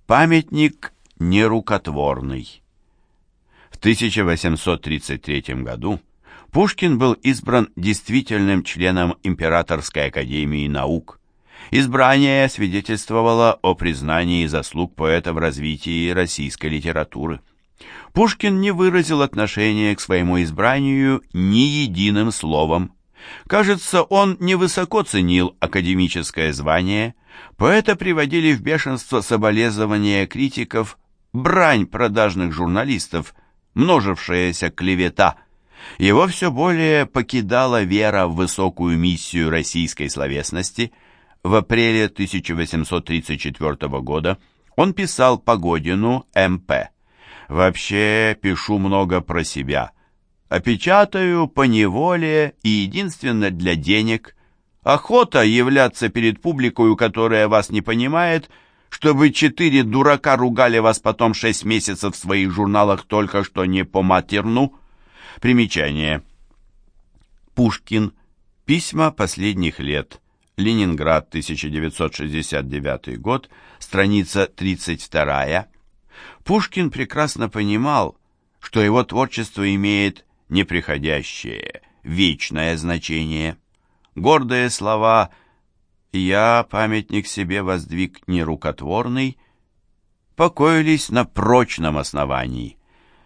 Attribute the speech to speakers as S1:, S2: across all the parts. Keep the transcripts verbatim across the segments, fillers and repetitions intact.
S1: Памятник нерукотворный. В тысяча восемьсот тридцать третьем году Пушкин был избран действительным членом Императорской академии наук. Избрание свидетельствовало о признании заслуг поэта в развитии российской литературы. Пушкин не выразил отношения к своему избранию ни единым словом. Кажется, он невысоко ценил академическое звание. Поэта приводили в бешенство соболезнования критиков, брань продажных журналистов, множившаяся клевета. Его все более покидала вера в высокую миссию российской словесности. В апреле тысяча восемьсот тридцать четвёртого года он писал Погодину эм пэ: «Вообще пишу много про себя, а печатаю поневоле и единственно для денег. Охота являться перед публикой, которая вас не понимает, чтобы четыре дурака ругали вас потом шесть месяцев в своих журналах только что не по-матерну». Примечание. Пушкин. Письма последних лет. Ленинград, тысяча девятьсот шестьдесят девятый год, страница тридцать вторая. Пушкин прекрасно понимал, что его творчество имеет неприходящее, вечное значение. Гордые слова «Я памятник себе воздвиг нерукотворный» покоились на прочном основании.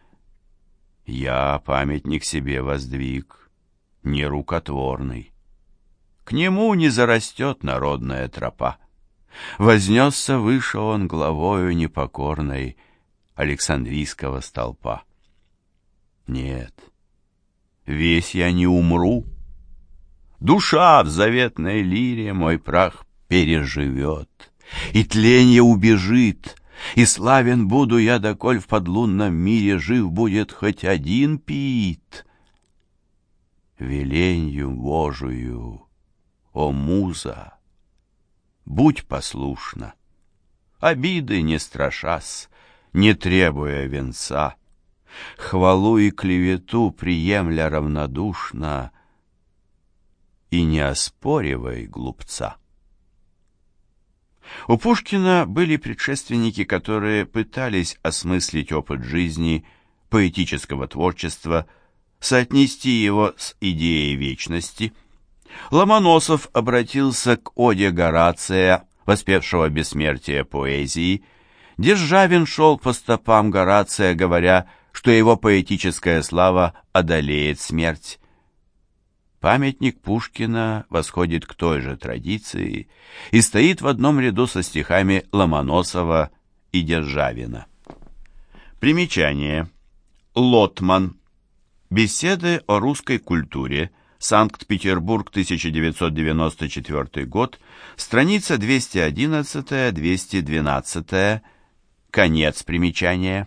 S1: «Я памятник себе воздвиг нерукотворный». К нему не зарастет народная тропа. Вознесся выше он главою непокорной Александрийского столпа. Нет, весь я не умру. Душа в заветной лире мой прах переживет, и тленье убежит, и славен буду я, доколь в подлунном мире жив будет хоть один Пиит. Веленью Божию, о муза, будь послушна, обиды не страшась, не требуя венца, хвалу и клевету приемля равнодушно, и не оспоривай глупца. У Пушкина были предшественники, которые пытались осмыслить опыт жизни, поэтического творчества, соотнести его с идеей вечности. Ломоносов обратился к оде Горация, воспевшего бессмертие поэзии. Державин шел по стопам Горация, говоря, что его поэтическая слава одолеет смерть. Памятник Пушкина восходит к той же традиции и стоит в одном ряду со стихами Ломоносова и Державина. Примечание. Лотман. Беседы о русской культуре. Санкт-Петербург, тысяча девятьсот девяносто четвёртый год. Страница двести одиннадцать - двести двенадцать. Конец примечания.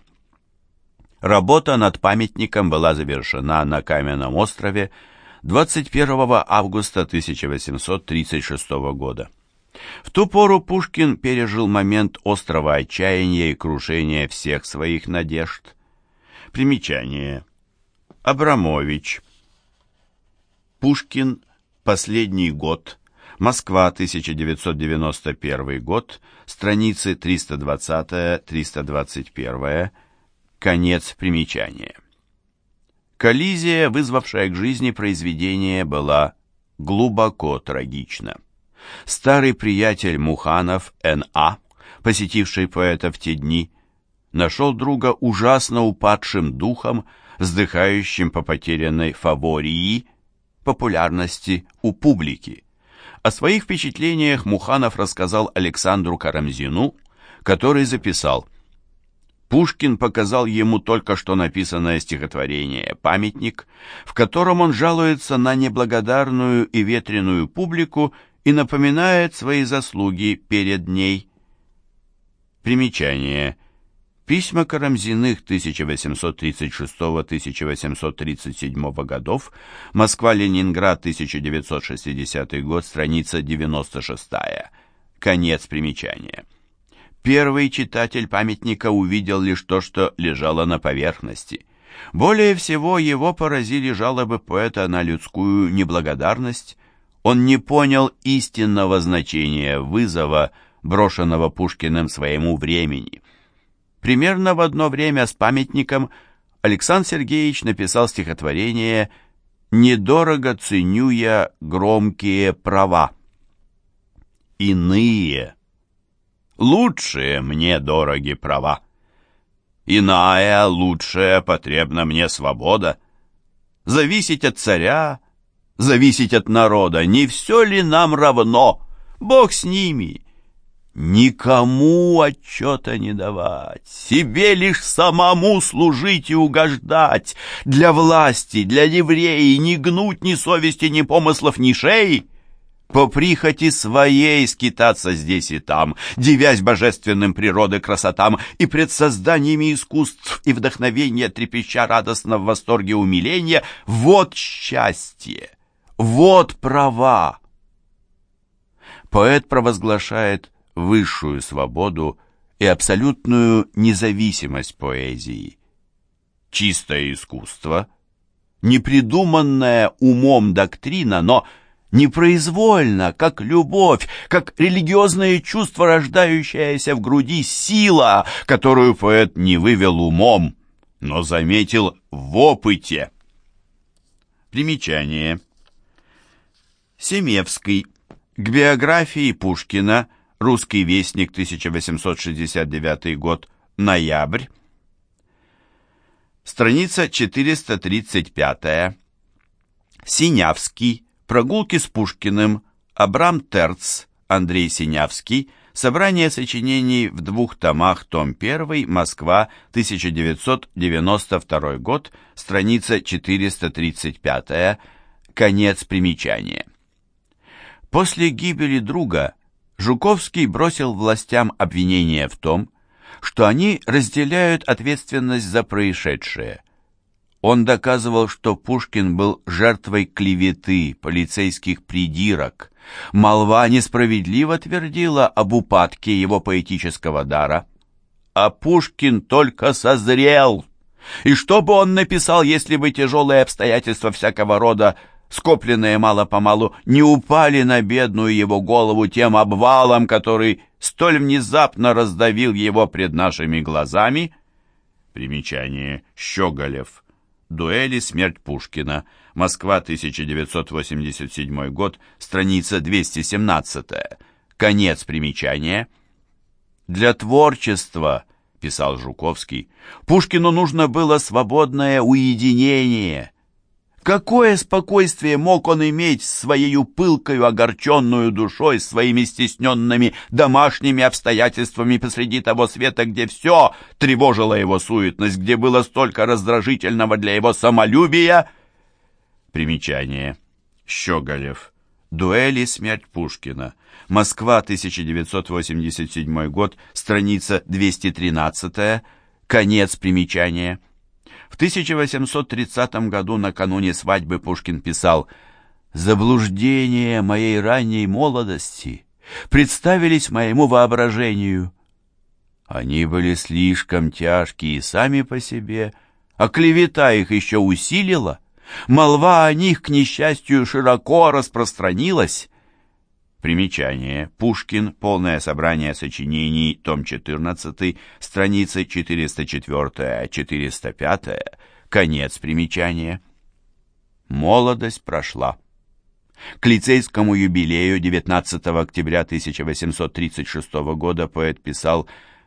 S1: Работа над памятником была завершена на Каменном острове двадцать первого августа тысяча восемьсот тридцать шестого года. В ту пору Пушкин пережил момент острого отчаяния и крушения всех своих надежд. Примечание. Абрамович. Пушкин. Последний год. Москва, тысяча девятьсот девяносто первый год. Страницы триста двадцать - триста двадцать один. Конец примечания. Коллизия, вызвавшая к жизни произведение, была глубоко трагична. Старый приятель Муханов эн а, посетивший поэта в те дни, нашел друга ужасно упадшим духом, вздыхающим по потерянной фавории, популярности у публики. О своих впечатлениях Муханов рассказал Александру Карамзину, который записал: Пушкин показал ему только что написанное стихотворение «Памятник», в котором он жалуется на неблагодарную и ветреную публику и напоминает свои заслуги перед ней. Примечание. Письма Карамзиных тысяча восемьсот тридцать шестого — тысяча восемьсот тридцать седьмого годов, Москва-Ленинград, тысяча девятьсот шестидесятый год, страница девяносто шестая. Конец примечания. Первый читатель памятника увидел лишь то, что лежало на поверхности. Более всего его поразили жалобы поэта на людскую неблагодарность. Он не понял истинного значения вызова, брошенного Пушкиным своему времени. примерно в одно время с памятником Александр Сергеевич написал стихотворение «Недорого ценю я громкие права». Иные, лучшие мне дороги права. Иная, лучшая, потребна мне свобода. Зависеть от царя, зависеть от народа, не все ли нам равно? Бог с ними. Никому отчета не давать, себе лишь самому служить и угождать, для власти, для ливреи не гнуть ни совести, ни помыслов, ни шеи, по прихоти своей скитаться здесь и там, дивясь божественным природы красотам и пред созданиями искусств и вдохновения трепеща радостно в восторге умиления. Вот счастье, вот права. Поэт провозглашает высшую свободу и абсолютную независимость поэзии. Чистое искусство, непридуманная умом доктрина, но непроизвольно, как любовь, как религиозное чувство, рождающееся в груди, сила, которую поэт не вывел умом, но заметил в опыте. Примечание. Семевский. К биографии Пушкина. Русский вестник, тысяча восемьсот шестьдесят девятый год. Ноябрь. Страница четыреста тридцать пятая. Синявский. Прогулки с Пушкиным. Абрам Терц. Андрей Синявский. Собрание сочинений в двух томах. Том один. Москва. тысяча девятьсот девяносто второй год. Страница четыреста тридцать пятая. Конец примечания. После гибели друга Жуковский бросил властям обвинение в том, что они разделяют ответственность за происшедшее. Он доказывал, что Пушкин был жертвой клеветы, полицейских придирок. Молва несправедливо твердила об упадке его поэтического дара. А Пушкин только созрел. И что бы он написал, если бы тяжелые обстоятельства всякого рода, скопленные мало-помалу, не упали на бедную его голову тем обвалом, который столь внезапно раздавил его пред нашими глазами? Примечание. Щеголев. Дуэль и смерть Пушкина. Москва, тысяча девятьсот восемьдесят седьмой год. Страница двести семнадцатая. Конец примечания. «Для творчества, — писал Жуковский, — Пушкину нужно было свободное уединение. Какое спокойствие мог он иметь с своею пылкою, огорченную душой, своими стесненными домашними обстоятельствами посреди того света, где все тревожило его суетность, где было столько раздражительного для его самолюбия? Примечание. Щеголев. Дуэль и смерть Пушкина. Москва, тысяча девятьсот восемьдесят седьмой год, страница двести тринадцатая. Конец примечания. В тысяча восемьсот тридцатом году, накануне свадьбы, Пушкин писал: «Заблуждения моей ранней молодости представились моему воображению. Они были слишком тяжкие сами по себе, а клевета их еще усилила. Молва о них, к несчастью, широко распространилась». Примечание. Пушкин. Полное собрание сочинений. Том четырнадцатый. Страницы четыреста четыре - четыреста пять. Конец примечания. Молодость прошла. К лицейскому юбилею девятнадцатого октября тысяча восемьсот тридцать шестого года поэт писал: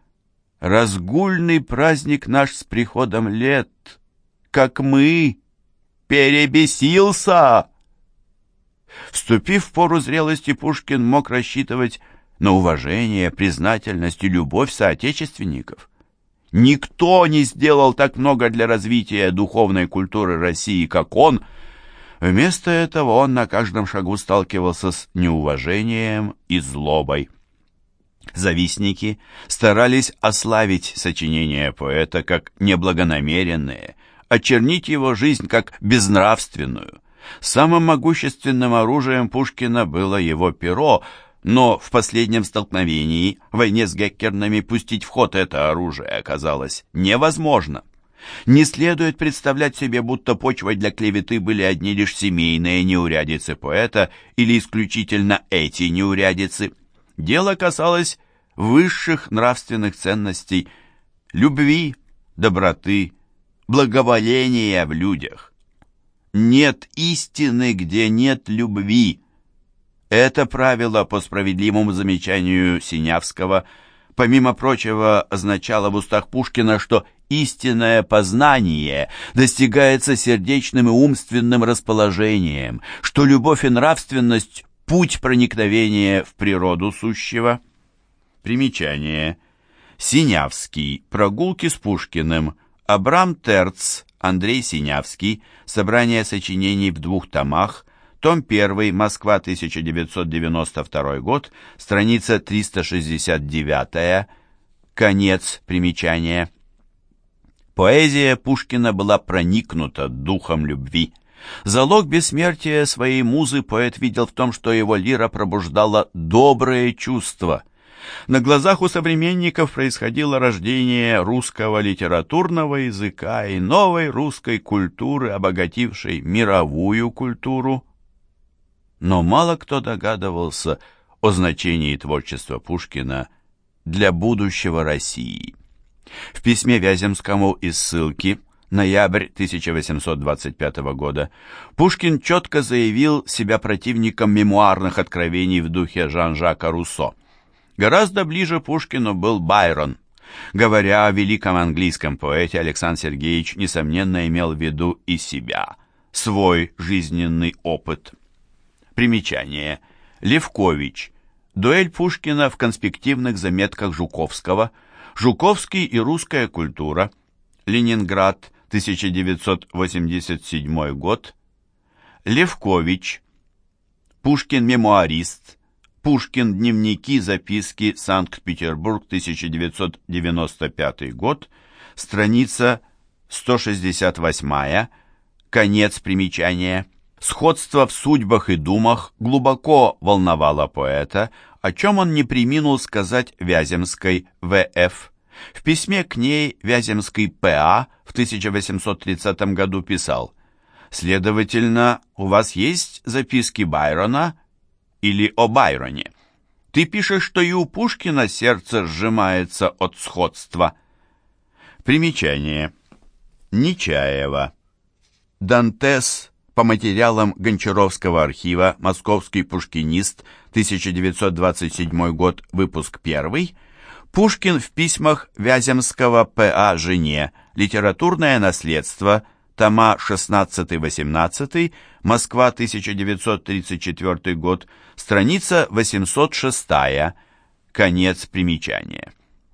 S1: «Разгульный праздник наш с приходом лет, как мы, перебесился». Вступив в пору зрелости, Пушкин мог рассчитывать на уважение, признательность и любовь соотечественников. Никто не сделал так много для развития духовной культуры России, как он. Вместо этого он на каждом шагу сталкивался с неуважением и злобой. Завистники старались ославить сочинения поэта как неблагонамеренные, очернить его жизнь как безнравственную. Самым могущественным оружием Пушкина было его перо, но в последнем столкновении, в войне с геккернами, пустить в ход это оружие оказалось невозможно. Не следует представлять себе, будто почвой для клеветы были одни лишь семейные неурядицы поэта или исключительно эти неурядицы. Дело касалось высших нравственных ценностей, любви, доброты, благоволения в людях. Нет истины, где нет любви. Это правило, по справедливому замечанию Синявского, помимо прочего, означало в устах Пушкина, что истинное познание достигается сердечным и умственным расположением, что любовь и нравственность – путь проникновения в природу сущего. Примечание. Синявский. Прогулки с Пушкиным. Абрам Терц. Андрей Синявский. Собрание сочинений в двух томах. Том один. Москва, тысяча девятьсот девяносто второй год. Страница триста шестьдесят девять. Конец примечания. Поэзия Пушкина была проникнута духом любви. Залог бессмертия своей музы поэт видел в том, что его лира пробуждала добрые чувства. На глазах у современников происходило рождение русского литературного языка и новой русской культуры, обогатившей мировую культуру. Но мало кто догадывался о значении творчества Пушкина для будущего России. В письме Вяземскому из ссылки, ноябрь тысяча восемьсот двадцать пятого года, Пушкин четко заявил себя противником мемуарных откровений в духе Жан-Жака Руссо. Гораздо ближе Пушкину был Байрон. Говоря о великом английском поэте, Александр Сергеевич, несомненно, имел в виду и себя, свой жизненный опыт. Примечание. Левкович. Дуэль Пушкина в конспективных заметках Жуковского. Жуковский и русская культура. Ленинград, тысяча девятьсот восемьдесят седьмой год. Левкович. Пушкин-мемуарист. Пушкин. Дневники, записки. Санкт-Петербург, тысяча девятьсот девяносто пятый год. Страница сто шестьдесят восемь. Конец примечания. Сходство в судьбах и думах глубоко волновало поэта, о чем он не преминул сказать Вяземской В Ф В письме к ней Вяземский П А в тысяча восемьсот тридцатом году писал: «Следовательно, у вас есть записки Байрона или о Байроне? Ты пишешь, что и у Пушкина сердце сжимается от сходства». Примечание. Нечаева. Дантес. По материалам Гончаровского архива, московский пушкинист, тысяча девятьсот двадцать седьмой год, выпуск первый. Пушкин в письмах Вяземского П А жене. Литературное наследство. Тома шестнадцатый-восемнадцатый. Москва, тысяча девятьсот тридцать четвёртый год. Страница восемьсот шесть. Конец примечания.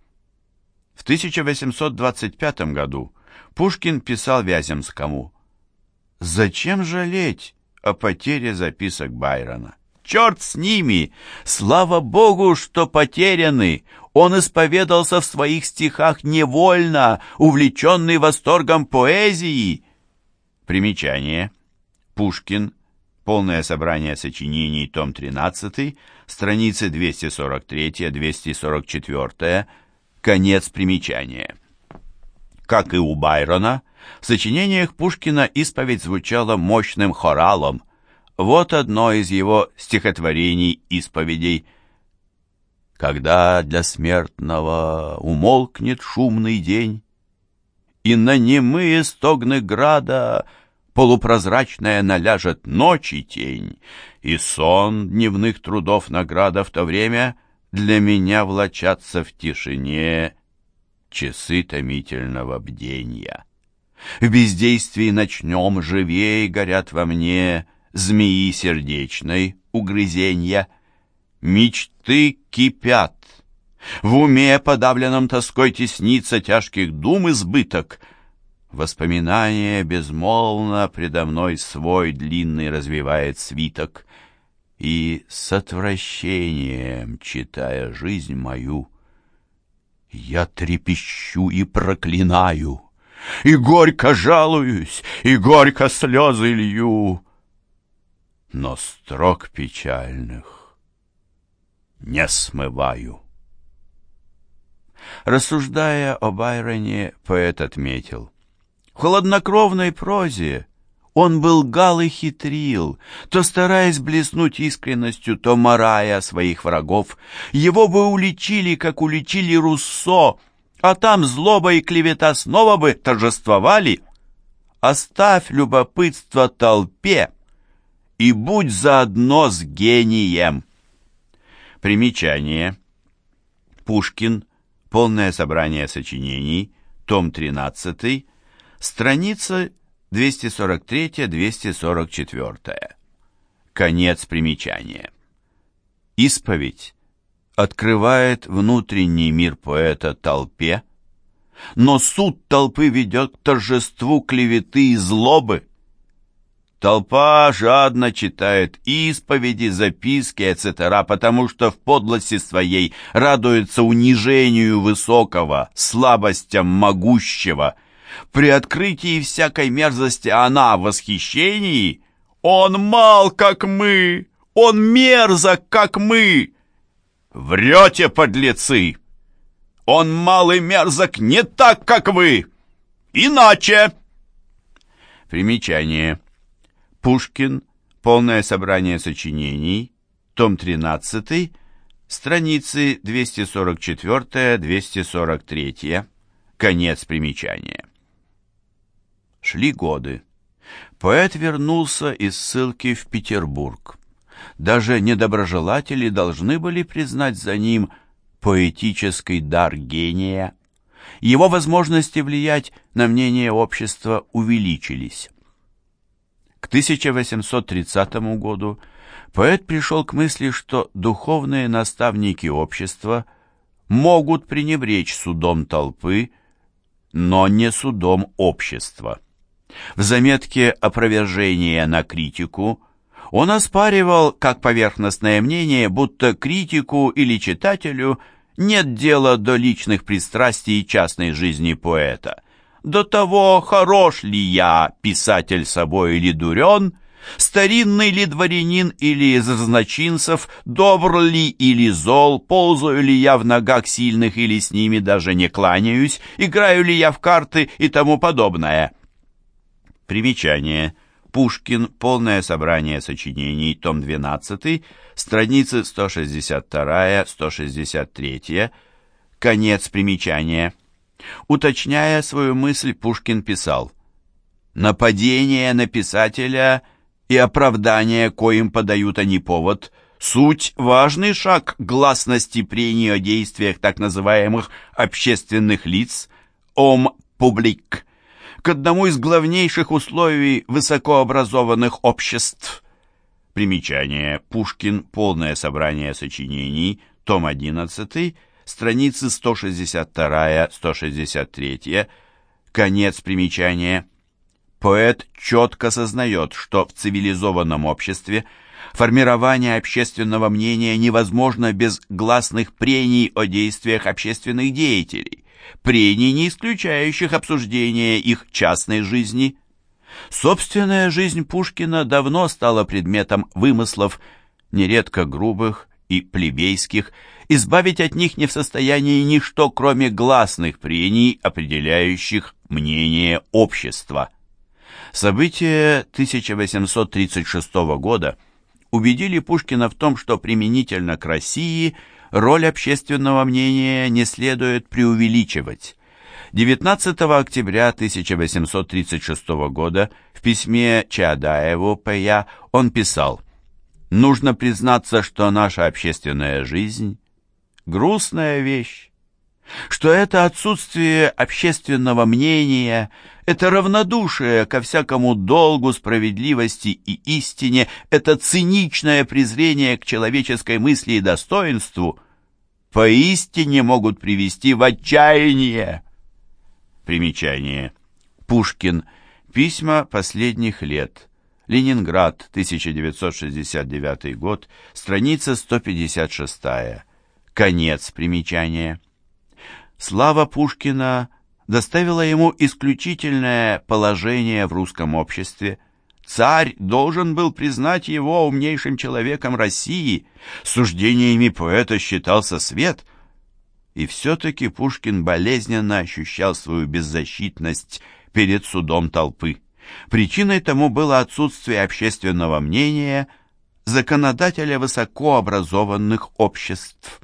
S1: В тысяча восемьсот двадцать пятом году Пушкин писал Вяземскому: «Зачем жалеть о потере записок Байрона? Черт с ними! Слава Богу, что потеряны! Он исповедался в своих стихах невольно, увлеченный восторгом поэзии». Примечание. Пушкин. Полное собрание сочинений, том тринадцатый, страницы двести сорок три - двести сорок четыре. Конец примечания. Как и у Байрона, в сочинениях Пушкина исповедь звучала мощным хоралом. Вот одно из его стихотворений-исповедей. «Когда для смертного умолкнет шумный день, и на немые стогны града полупрозрачная наляжет ночи тень, и сон дневных трудов награда в то время для меня влачатся в тишине часы томительного бденья. В бездействии ночном живей горят во мне змеи сердечной угрызенья. Мечты кипят, в уме подавленном тоской теснится тяжких дум избыток. Воспоминание безмолвно предо мной свой длинный развивает свиток, и с отвращением, читая жизнь мою, я трепещу и проклинаю, и горько жалуюсь, и горько слезы лью, но строк печальных не смываю. Рассуждая о Байроне, поэт отметил: в хладнокровной прозе он был гал и хитрил, то стараясь блеснуть искренностью, то марая своих врагов. Его бы уличили, как уличили Руссо, а там злоба и клевета снова бы торжествовали. Оставь любопытство толпе и будь заодно с гением. Примечание. Пушкин. Полное собрание сочинений. Том тринадцатый. Страницы двести сорок три — двести сорок четыре. Конец примечания. Исповедь открывает внутренний мир поэта толпе, но суд толпы ведет к торжеству клеветы и злобы. Толпа жадно читает исповеди, записки, et cetera, потому что в подлости своей радуется унижению высокого, слабостям могущего. При открытии всякой мерзости она в восхищении. Он мал, как мы, он мерзок, как мы. Врете, подлецы! Он мал и мерзок не так, как вы, иначе. Примечание. Пушкин. Полное собрание сочинений. Том тринадцатый. Страницы двести сорок четыре — двести сорок три. Конец примечания. Шли годы. Поэт вернулся из ссылки в Петербург. Даже недоброжелатели должны были признать за ним поэтический дар гения. Его возможности влиять на мнение общества увеличились. К тысяча восемьсот тридцатому году поэт пришел к мысли, что духовные наставники общества могут пренебречь судом толпы, но не судом общества. В заметке «Опровержение на критику» он оспаривал, как поверхностное мнение, будто критику или читателю нет дела до личных пристрастий и частной жизни поэта, до того, хорош ли я, писатель собой или дурен, старинный ли дворянин или из разночинцев, добр ли или зол, ползаю ли я в ногах сильных или с ними даже не кланяюсь, играю ли я в карты и тому подобное. Примечание. Пушкин. Полное собрание сочинений. Том двенадцатый. Страницы сто шестьдесят два — сто шестьдесят три. Конец примечания. Уточняя свою мысль, Пушкин писал: «Нападение на писателя и оправдание, коим подают они повод, суть важный шаг к гласности прений о действиях так называемых общественных лиц, ом публик, к одному из главнейших условий высокообразованных обществ». Примечание. Пушкин. Полное собрание сочинений. Том одиннадцатый. Страницы сто шестьдесят два — сто шестьдесят три. Конец примечания. Поэт четко сознает, что в цивилизованном обществе формирование общественного мнения невозможно без гласных прений о действиях общественных деятелей, прений, не исключающих обсуждения их частной жизни. Собственная жизнь Пушкина давно стала предметом вымыслов, нередко грубых и плебейских. Избавить от них не в состоянии ничто, кроме гласных прений, определяющих мнение общества. События тысяча восемьсот тридцать шестого года убедили Пушкина в том, что применительно к России роль общественного мнения не следует преувеличивать. девятнадцатого октября тысяча восемьсот тридцать шестого года в письме Чаадаеву П Я он писал: «Нужно признаться, что наша общественная жизнь – грустная вещь, что это отсутствие общественного мнения, это равнодушие ко всякому долгу, справедливости и истине, это циничное презрение к человеческой мысли и достоинству поистине могут привести в отчаяние». Примечание. Пушкин. Письма последних лет. Ленинград, тысяча девятьсот шестьдесят девятый год, страница сто пятьдесят шесть. Конец примечания. Слава Пушкина доставила ему исключительное положение в русском обществе. Царь должен был признать его умнейшим человеком России, суждениями поэта считался свет. И все-таки Пушкин болезненно ощущал свою беззащитность перед судом толпы. Причиной тому было отсутствие общественного мнения законодателя высокообразованных обществ.